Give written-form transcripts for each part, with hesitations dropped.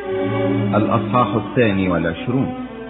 الأصحاح 22.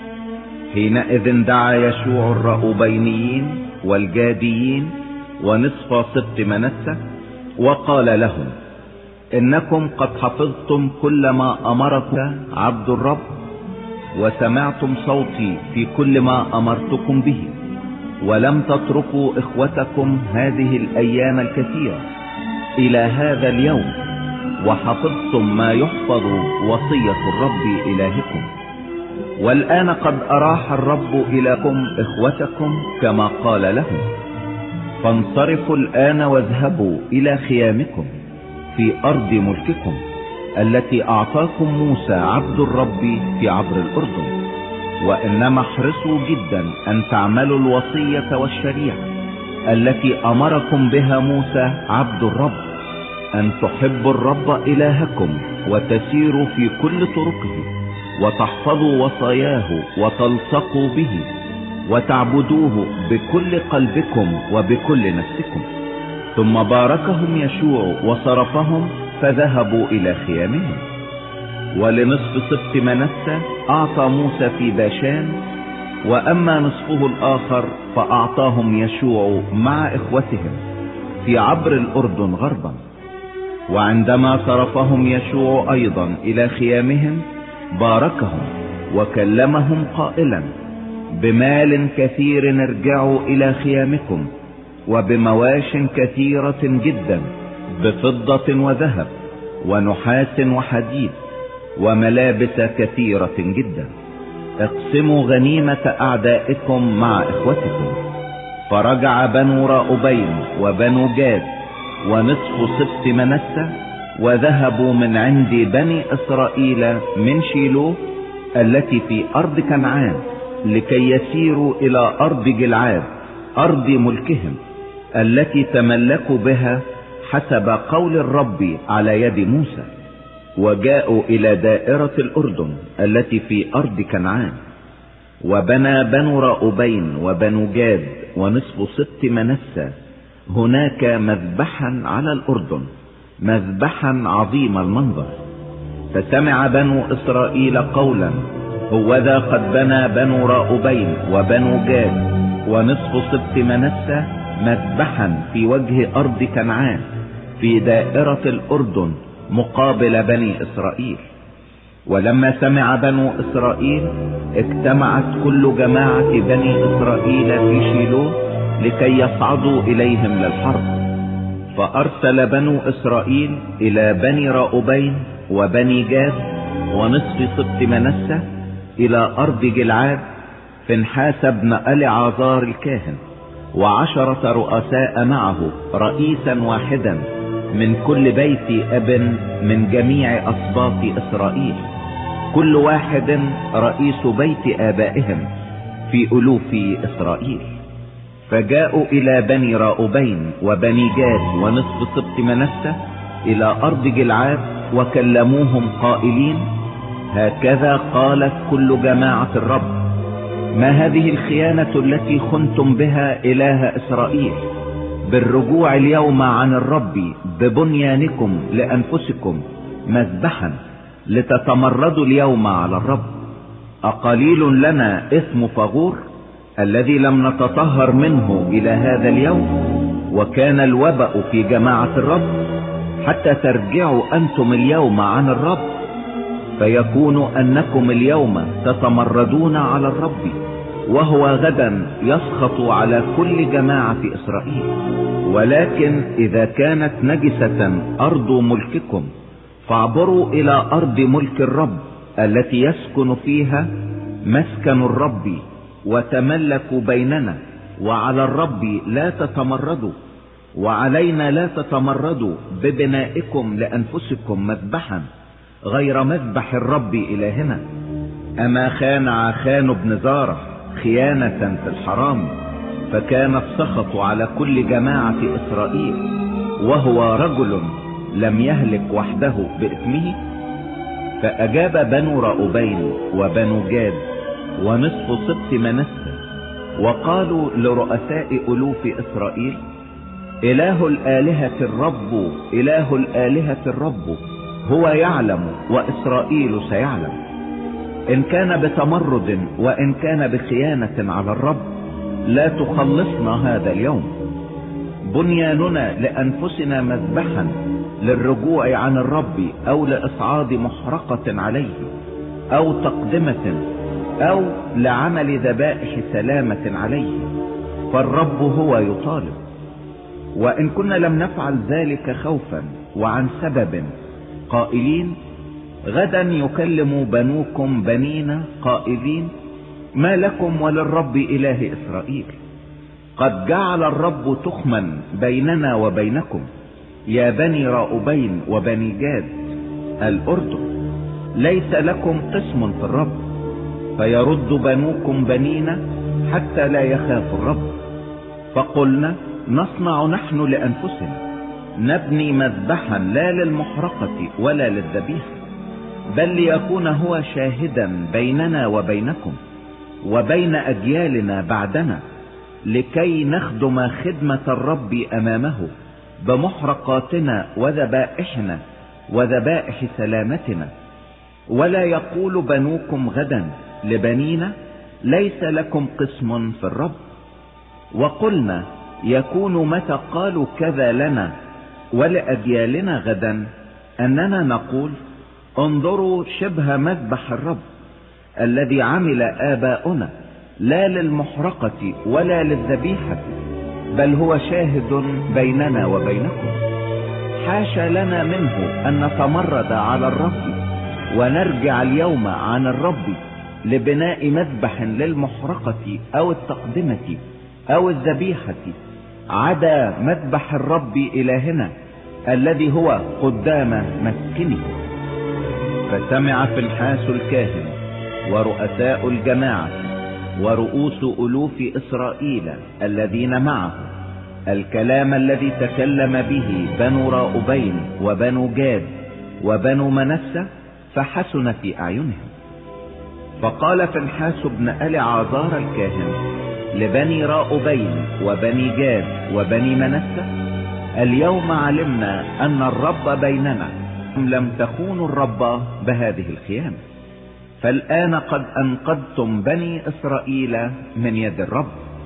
حينئذ دعا يشوع الرأوبينيين والجاديين ونصف سبط منسى وقال لهم: إنكم قد حفظتم كل ما أمرك عبد الرب، وسمعتم صوتي في كل ما أمرتكم به، ولم تتركوا إخوتكم هذه الأيام الكثيرة إلى هذا اليوم، وحفظتم ما يحفظ وصية الرب إلهكم. والآن قد أراح الرب إليكم إخوتكم كما قال لهم، فانصرفوا الآن واذهبوا إلى خيامكم في أرض ملككم التي أعطاكم موسى عبد الرب في عبر الأردن. وإنما احرصوا جدا أن تعملوا الوصية والشريعة التي أمركم بها موسى عبد الرب، أن تحبوا الرب إلهكم وتسيروا في كل طرقه وتحفظوا وصاياه وتلصقوا به وتعبدوه بكل قلبكم وبكل نفسكم. ثم باركهم يشوع وصرفهم فذهبوا إلى خيامهم. ولنصف سبط منسى أعطى موسى في باشان، وأما نصفه الآخر فأعطاهم يشوع مع إخوتهم في عبر الأردن غربا. وعندما صرفهم يشوع أيضا إلى خيامهم باركهم وكلمهم قائلا: بمال كثير ارجعوا إلى خيامكم، وبمواش كثيرة جدا، بفضة وذهب ونحاس وحديد، وملابس كثيرة جدا. اقسموا غنيمة أعدائكم مع إخوتكم. فرجع بنو رأوبين وبنو جاد ونصف سبط منسى وذهبوا من عند بني إسرائيل من شيلوه التي في أرض كنعان، لكي يسيروا إلى أرض جلعاد أرض ملكهم التي تملكوا بها حسب قول الرب على يد موسى. وجاءوا إلى دائرة الأردن التي في أرض كنعان. وبنى بنو رأوبين وبنو جاد ونصف سبط منسى هناك مذبحا على الأردن، مذبحا عظيم المنظر. فسمع بنو إسرائيل قولا: هوذا قد بنى بنو رأوبين وبنو جاد ونصف سبط منسى مذبحا في وجه أرض كنعان في دائرة الأردن مقابل بني إسرائيل. ولما سمع بنو إسرائيل اجتمعت كل جماعة بني إسرائيل في شيلوه لكي يصعدوا إليهم للحرب. فأرسل بنو إسرائيل إلى بني رأوبين وبني جاد ونصف سبط منسى إلى أرض جلعاد فنحاس بن ألعازار الكاهن 10 رؤساء معه، رئيسا واحدا من كل بيت أب من جميع أسباط إسرائيل، كل واحد رئيس بيت آبائهم في ألوف إسرائيل. فجاءوا إلى بني رأوبين وبني جاد ونصف سبط منسى إلى أرض جلعاد وكلموهم قائلين: هكذا قالت كل جماعة الرب: ما هذه الخيانة التي خنتم بها إله إسرائيل بالرجوع اليوم عن الرب ببنيانكم لأنفسكم مذبحا لتتمردوا اليوم على الرب؟ أقليل لنا إثم فغور الذي لم نتطهر منه إلى هذا اليوم، وكان الوباء في جماعة الرب، حتى ترجعوا أنتم اليوم عن الرب، فيكون أنكم اليوم تتمردون على الرب، وهو غدا يسخط على كل جماعة إسرائيل. ولكن إذا كانت نجسة أرض ملككم فاعبروا إلى أرض ملك الرب التي يسكن فيها مسكن الرب، وتملكوا بيننا، وعلى الرب لا تتمردوا، وعلينا لا تتمردوا ببنائكم لأنفسكم مذبحا غير مذبح الرب إلهنا. أما خان عخان بن زارة خيانة في الحرام، فكان السخط على كل جماعة إسرائيل، وهو رجل لم يهلك وحده بإثمه. فأجاب بنو رأوبين وبنو جاد ونصف سبط منسى وقالوا لرؤساء ألوف إسرائيل: إله الآلهة الرب، إله الآلهة الرب هو يعلم وإسرائيل سيعلم، إن كان بتمرد وإن كان بخيانة على الرب لا تخلصنا هذا اليوم. بنياننا لأنفسنا مذبحا للرجوع عن الرب أو لإصعاد محرقة عليه أو تقدمة أو لعمل ذبائح سلامة عليه، فالرب هو يطالب. وإن كنا لم نفعل ذلك خوفا وعن سبب قائلين غدا يكلم بنوكم بنينا قائلين ما لكم وللرب إله إسرائيل، قد جعل الرب تخما بيننا وبينكم يا بني راؤبين وبني جاد الأردن، ليس لكم قسم في الرب، فيرد بنوكم بنينا حتى لا يخافوا الرب. فقلنا نصنع نحن لأنفسنا، نبني مذبحا لا للمحرقة ولا للذبيحة، بل ليكون هو شاهدا بيننا وبينكم وبين أجيالنا بعدنا، لكي نخدم خدمة الرب أمامه بمحرقاتنا وذبائحنا وذبائح سلامتنا. ولا يقول بنوكم غدا لبنينا ليس لكم قسم في الرب. وقلنا يكون متى قالوا كذا لنا ولأجيالنا غدا أننا نقول انظروا شبه مذبح الرب الذي عمل آباؤنا، لا للمحرقة ولا للذبيحة، بل هو شاهد بيننا وبينكم. حاشا لنا منه أن نتمرد على الرب ونرجع اليوم عن الرب لبناء مذبح للمحرقة أو التقدمة أو الذبيحة، عدا مذبح الرب إلهنا الذي هو قدام مسكنه. فسمع فنحاس الكاهن ورؤساء الجماعة ورؤوس ألوف إسرائيل الذين معه الكلام الذي تكلم به بنو راؤبين وبنو جاد وبنو منسى، فحسن في أعينهم. فقال فنحاس بن ألعازار الكاهن لبني راؤبين وبني جاد وبني منسى اليوم علمنا أن الرب بيننا، لم تخونوا الرب بهذه الخيانة، فالآن قد أنقذتم بني إسرائيل من يد الرب.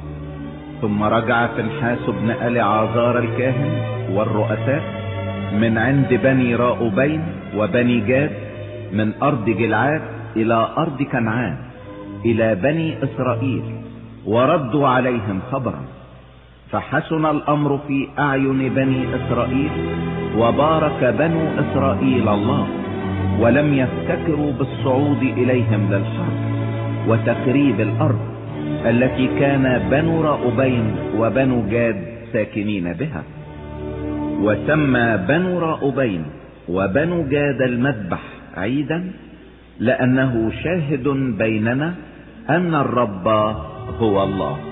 ثم رجع فنحاس بن ألعازار الكاهن والرؤساء من عند بني راؤبين وبني جاد من أرض جلعاد إلى أرض كنعان إلى بني إسرائيل، وردوا عليهم خبرا. فحسن الأمر في أعين بني إسرائيل، وبارك بنو إسرائيل الله، ولم يفتكروا بالصعود إليهم للحرب وتخريب الأرض التي كان بنو راؤبين وبنو جاد ساكنين بها. وسمى بنو راؤبين وبنو جاد المذبح عيدا، لأنه شاهد بيننا أن الرب هو الله.